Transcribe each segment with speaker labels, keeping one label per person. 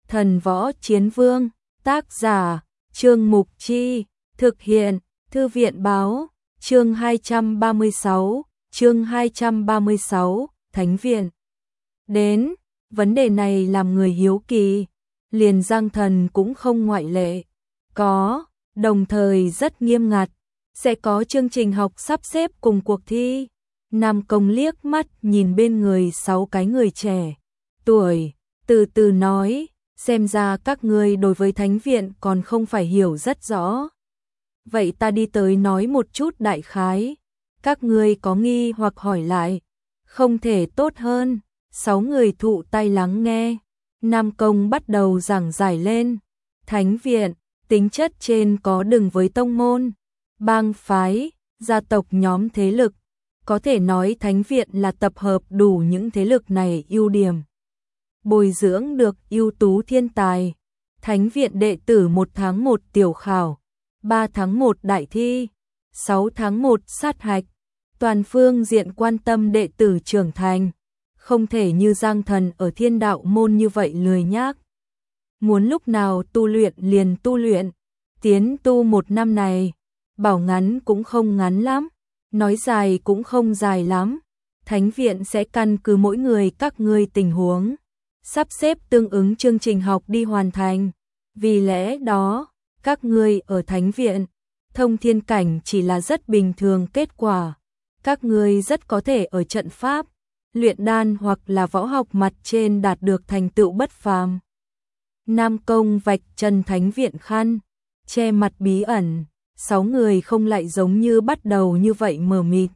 Speaker 1: Thần Võ Chiến Vương, tác giả, Trương Mục Chi, thực hiện, Thư viện Báo, chương 236, Thánh Viện. Đến, vấn đề này làm người hiếu kỳ, liền Giang Thần cũng không ngoại lệ. Có, đồng thời rất nghiêm ngặt, sẽ có chương trình học sắp xếp cùng cuộc thi. Nam Công liếc mắt nhìn bên người 6 cái người trẻ tuổi, từ từ nói, xem ra các ngươi đối với Thánh Viện còn không phải hiểu rất rõ. Vậy ta đi tới nói một chút đại khái, các ngươi có nghi hoặc hỏi lại, không thể tốt hơn. 6 người thụ tay lắng nghe, Nam Công bắt đầu giảng giải lên. Thánh Viện, tính chất trên có đừng với tông môn, bang phái, gia tộc nhóm thế lực. Có thể nói Thánh Viện là tập hợp đủ những thế lực này ưu điểm. Bồi dưỡng được ưu tú thiên tài. Thánh Viện đệ tử 1 tháng 1 tiểu khảo, 3 tháng 1 đại thi, 6 tháng 1 sát hạch. Toàn phương diện quan tâm đệ tử trưởng thành. Không thể như Giang Thần ở Thiên Đạo môn như vậy lười nhác. Muốn lúc nào tu luyện liền tu luyện. Tiến tu 1 năm này, bảo ngắn cũng không ngắn lắm, nói dài cũng không dài lắm. Thánh Viện sẽ căn cứ mỗi người các ngươi tình huống, sắp xếp tương ứng chương trình học đi hoàn thành. Vì lẽ đó, các ngươi ở Thánh Viện, thông thiên cảnh chỉ là rất bình thường kết quả. Các ngươi rất có thể ở trận pháp, luyện đan hoặc là võ học mặt trên đạt được thành tựu bất phàm. Nam Công vạch trần Thánh Viện khăn, che mặt bí ẩn, 6 người không lại giống như bắt đầu như vậy mờ mịt.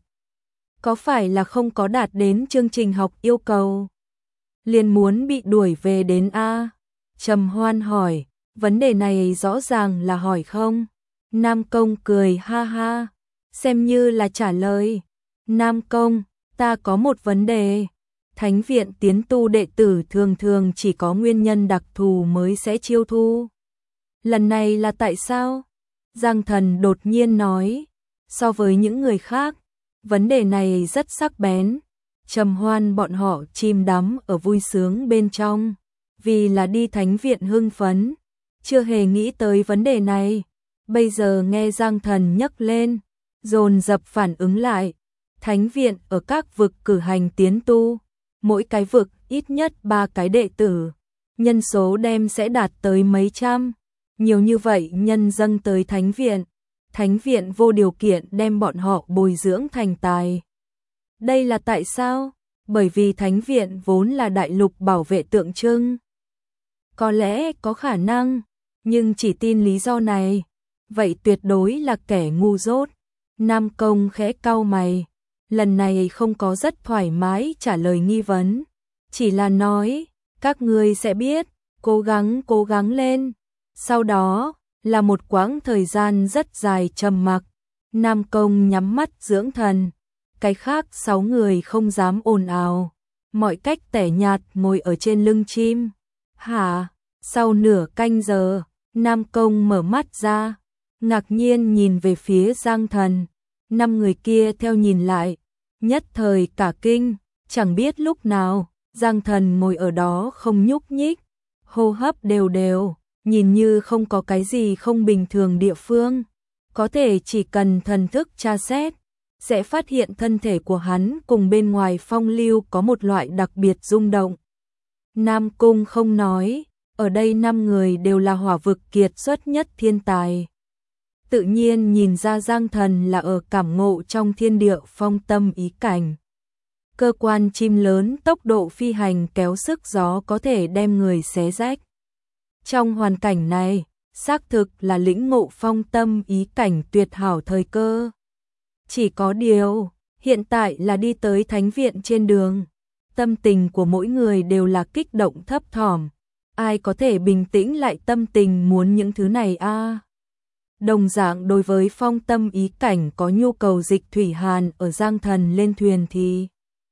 Speaker 1: Có phải là không có đạt đến chương trình học yêu cầu, liền muốn bị đuổi về đến A? Trầm Hoan hỏi, vấn đề này rõ ràng là hỏi không? Nam Công cười ha ha, xem như là trả lời. Nam Công, ta có một vấn đề. Thánh Viện tiến tu đệ tử thường thường chỉ có nguyên nhân đặc thù mới sẽ chiêu thu. Lần này là tại sao? Giang Thần đột nhiên nói, so với những người khác, vấn đề này rất sắc bén. Trầm Hoan bọn họ chìm đắm ở vui sướng bên trong, vì là đi Thánh Viện hưng phấn, chưa hề nghĩ tới vấn đề này. Bây giờ nghe Giang Thần nhắc lên, dồn dập phản ứng lại. Thánh Viện ở các vực cử hành tiến tu, mỗi cái vực ít nhất 3 cái đệ tử, nhân số đem sẽ đạt tới mấy trăm. Nhiều như vậy nhân dâng tới Thánh Viện, Thánh Viện vô điều kiện đem bọn họ bồi dưỡng thành tài. Đây là tại sao? Bởi vì Thánh Viện vốn là đại lục bảo vệ tượng trưng. Có lẽ có khả năng, nhưng chỉ tin lý do này, vậy tuyệt đối là kẻ ngu dốt. Nam Công khẽ cau mày, lần này không có rất thoải mái trả lời nghi vấn, chỉ là nói, các ngươi sẽ biết, cố gắng lên. Sau đó, là một quãng thời gian rất dài trầm mặc. Nam Công nhắm mắt dưỡng thần, cái khác 6 người không dám ồn ào, mọi cách tẻ nhạt ngồi ở trên lưng chim. Hả? Sau nửa canh giờ, Nam Công mở mắt ra, ngạc nhiên nhìn về phía Giang Thần. 5 người kia theo nhìn lại, nhất thời cả kinh, chẳng biết lúc nào, Giang Thần ngồi ở đó không nhúc nhích, hô hấp đều đều, nhìn như không có cái gì không bình thường địa phương. Có thể chỉ cần thần thức tra xét, sẽ phát hiện thân thể của hắn cùng bên ngoài phong lưu có một loại đặc biệt rung động. Nam Cung không nói, ở đây 5 người đều là hỏa vực kiệt xuất nhất thiên tài. Tự nhiên nhìn ra Giang Thần là ở cảm ngộ trong thiên địa phong tâm ý cảnh. Cơ quan chim lớn tốc độ phi hành kéo sức gió có thể đem người xé rách. Trong hoàn cảnh này, xác thực là lĩnh ngộ phong tâm ý cảnh tuyệt hảo thời cơ. Chỉ có điều, hiện tại là đi tới Thánh Viện trên đường. Tâm tình của mỗi người đều là kích động thấp thỏm. Ai có thể bình tĩnh lại tâm tình muốn những thứ này a? Đồng dạng đối với phong tâm ý cảnh có nhu cầu Dịch Thủy Hàn ở Giang Thần lên thuyền thì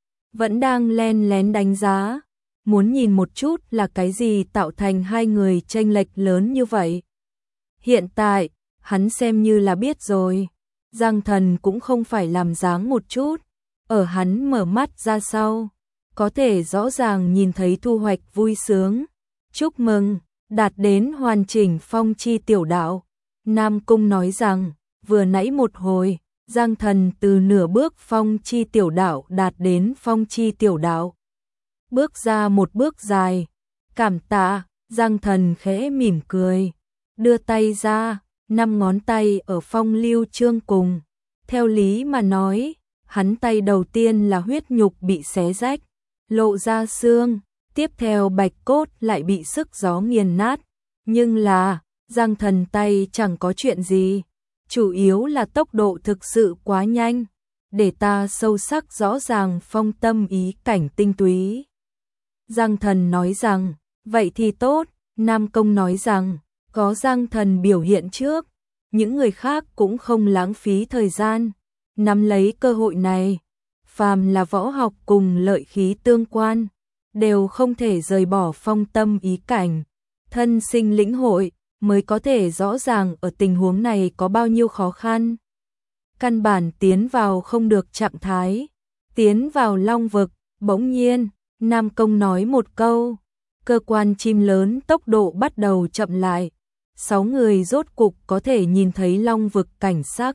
Speaker 1: vẫn đang len lén đánh giá, muốn nhìn một chút là cái gì tạo thành hai người chênh lệch lớn như vậy. Hiện tại, hắn xem như là biết rồi, Giang Thần cũng không phải làm dáng một chút, ở hắn mở mắt ra sau, có thể rõ ràng nhìn thấy thu hoạch vui sướng. Chúc mừng, đạt đến hoàn chỉnh phong chi tiểu đạo. Nam Cung nói rằng, vừa nãy một hồi, Giang Thần từ nửa bước phong chi tiểu đạo đạt đến phong chi tiểu đạo. Bước ra một bước dài, cảm tạ, Giang Thần khẽ mỉm cười, đưa tay ra, 5 ngón tay ở phong lưu chương cùng. Theo lý mà nói, hắn tay đầu tiên là huyết nhục bị xé rách, lộ ra xương, tiếp theo bạch cốt lại bị sức gió nghiền nát. Nhưng là, Giang Thần tay chẳng có chuyện gì, chủ yếu là tốc độ thực sự quá nhanh, để ta sâu sắc rõ ràng phong tâm ý cảnh tinh túy. Giang Thần nói rằng, vậy thì tốt. Nam Công nói rằng, có Giang Thần biểu hiện trước, những người khác cũng không lãng phí thời gian, nắm lấy cơ hội này. Phàm là võ học cùng lợi khí tương quan, đều không thể rời bỏ phong tâm ý cảnh, thân sinh lĩnh hội, mới có thể rõ ràng ở tình huống này có bao nhiêu khó khăn. Căn bản tiến vào không được trạng thái, tiến vào long vực, bỗng nhiên, Nam Công nói một câu, cơ quan chim lớn tốc độ bắt đầu chậm lại, 6 người rốt cục có thể nhìn thấy long vực cảnh sắc.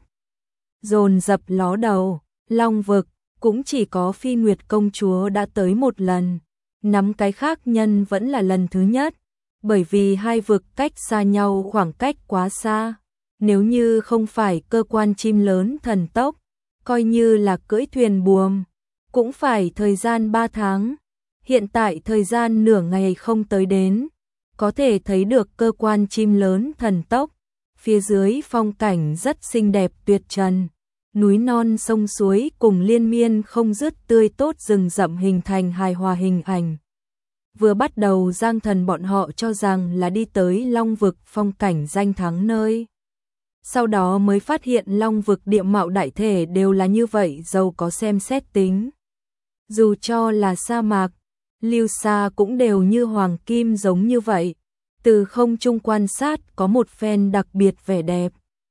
Speaker 1: Dồn dập ló đầu, long vực, cũng chỉ có Phi Nguyệt công chúa đã tới một lần, nắm cái khác nhân vẫn là lần thứ nhất, bởi vì hai vực cách xa nhau khoảng cách quá xa. Nếu như không phải cơ quan chim lớn thần tốc, coi như là cưỡi thuyền buồm, cũng phải thời gian 3 tháng. Hiện tại thời gian nửa ngày không tới đến, có thể thấy được cơ quan chim lớn thần tốc. Phía dưới phong cảnh rất xinh đẹp tuyệt trần, núi non sông suối cùng liên miên không dứt tươi tốt rừng rậm hình thành hài hòa hình ảnh. Vừa bắt đầu Giang Thần bọn họ cho rằng là đi tới long vực phong cảnh danh thắng nơi. Sau đó mới phát hiện long vực địa mạo đại thể đều là như vậy, giàu có xem xét tính. Dù cho là sa mạc, lưu sa cũng đều như hoàng kim giống như vậy. Từ không trung quan sát có một phen đặc biệt vẻ đẹp.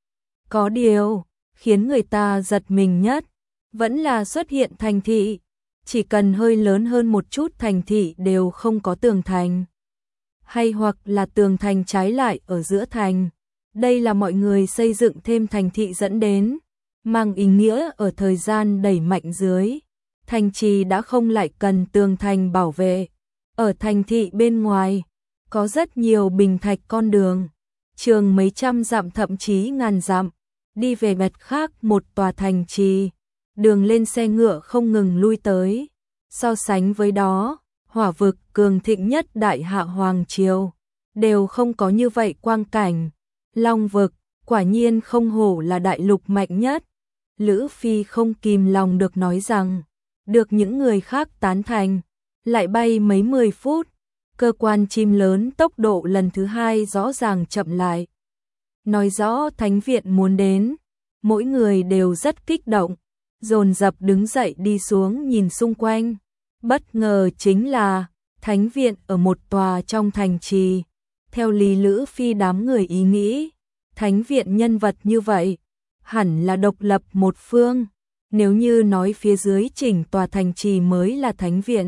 Speaker 1: Có điều, khiến người ta giật mình nhất, vẫn là xuất hiện thành thị. Chỉ cần hơi lớn hơn một chút thành thị đều không có tường thành. Hay hoặc là tường thành trái lại ở giữa thành. Đây là mọi người xây dựng thêm thành thị dẫn đến, mang ý nghĩa ở thời gian đẩy mạnh dưới. Thành trì đã không lại cần tường thành bảo vệ. Ở thành thị bên ngoài, có rất nhiều bình thạch con đường, trường mấy trăm dặm thậm chí ngàn dặm, đi về mặt khác một tòa thành trì, đường lên xe ngựa không ngừng lui tới. So sánh với đó, hỏa vực cường thịnh nhất Đại Hạ Hoàng Triều, đều không có như vậy quang cảnh. Long vực, quả nhiên không hổ là đại lục mạnh nhất. Lữ Phi không kìm lòng được nói rằng, được những người khác tán thành, lại bay mấy 10 phút, cơ quan chim lớn tốc độ lần thứ 2 rõ ràng chậm lại. Nói rõ Thánh viện muốn đến, mỗi người đều rất kích động, dồn dập đứng dậy đi xuống nhìn xung quanh. Bất ngờ chính là, Thánh viện ở một tòa trong thành trì. Theo lý Lữ Phi đám người ý nghĩ, Thánh viện nhân vật như vậy, hẳn là độc lập một phương. Nếu như nói phía dưới chỉnh tòa thành trì mới là Thánh viện,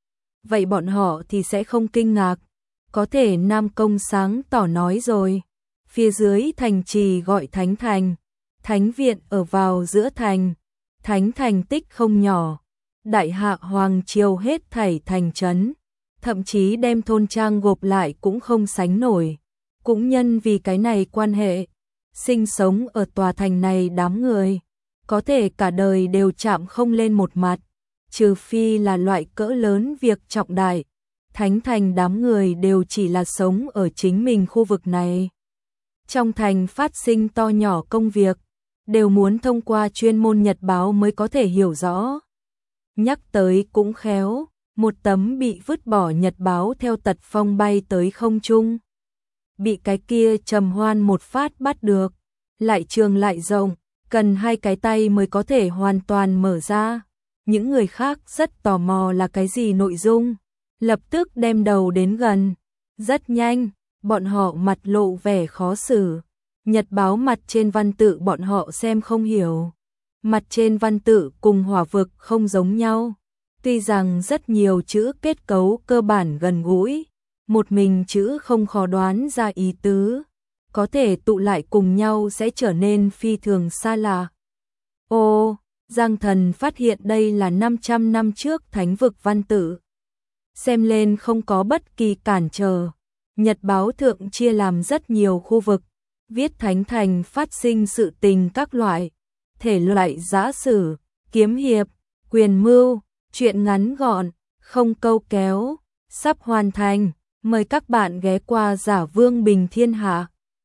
Speaker 1: vậy bọn họ thì sẽ không kinh ngạc. Có thể Nam Công sáng tỏ nói rồi, phía dưới thành trì gọi Thánh thành, Thánh viện ở vào giữa thành, Thánh thành tích không nhỏ. Đại Hạ Hoàng Triều hết thảy thành trấn, thậm chí đem thôn trang gộp lại cũng không sánh nổi. Cũng nhân vì cái này quan hệ, sinh sống ở tòa thành này đám người, có thể cả đời đều chạm không lên một mặt, trừ phi là loại cỡ lớn việc trọng đại. Thánh thành đám người đều chỉ là sống ở chính mình khu vực này. Trong thành phát sinh to nhỏ công việc, đều muốn thông qua chuyên môn nhật báo mới có thể hiểu rõ. Nhắc tới cũng khéo, một tấm bị vứt bỏ nhật báo theo tật phong bay tới không trung. Bị cái kia Trầm Hoan một phát bắt được, lại trường lại rộng, cần 2 cái tay mới có thể hoàn toàn mở ra. Những người khác rất tò mò là cái gì nội dung, lập tức đem đầu đến gần. Rất nhanh, bọn họ mặt lộ vẻ khó xử. Nhật báo mặt trên văn tự bọn họ xem không hiểu. Mặt trên văn tự cùng hỏa vực không giống nhau. Tuy rằng rất nhiều chữ kết cấu cơ bản gần gũi, một mình chữ không khó đoán ra ý tứ, có thể tụ lại cùng nhau sẽ trở nên phi thường xa lạ. Ô, Giang Thần phát hiện đây là 500 năm trước thánh vực văn tự. Xem lên không có bất kỳ cản trở. Nhật báo thượng chia làm rất nhiều khu vực, viết thánh thành phát sinh sự tình các loại, thể loại giã sử, kiếm hiệp, quyền mưu, truyện ngắn gọn, không câu kéo, sắp hoàn thành. Mời các bạn ghé qua Giả Vương Bình Thiên Hạ.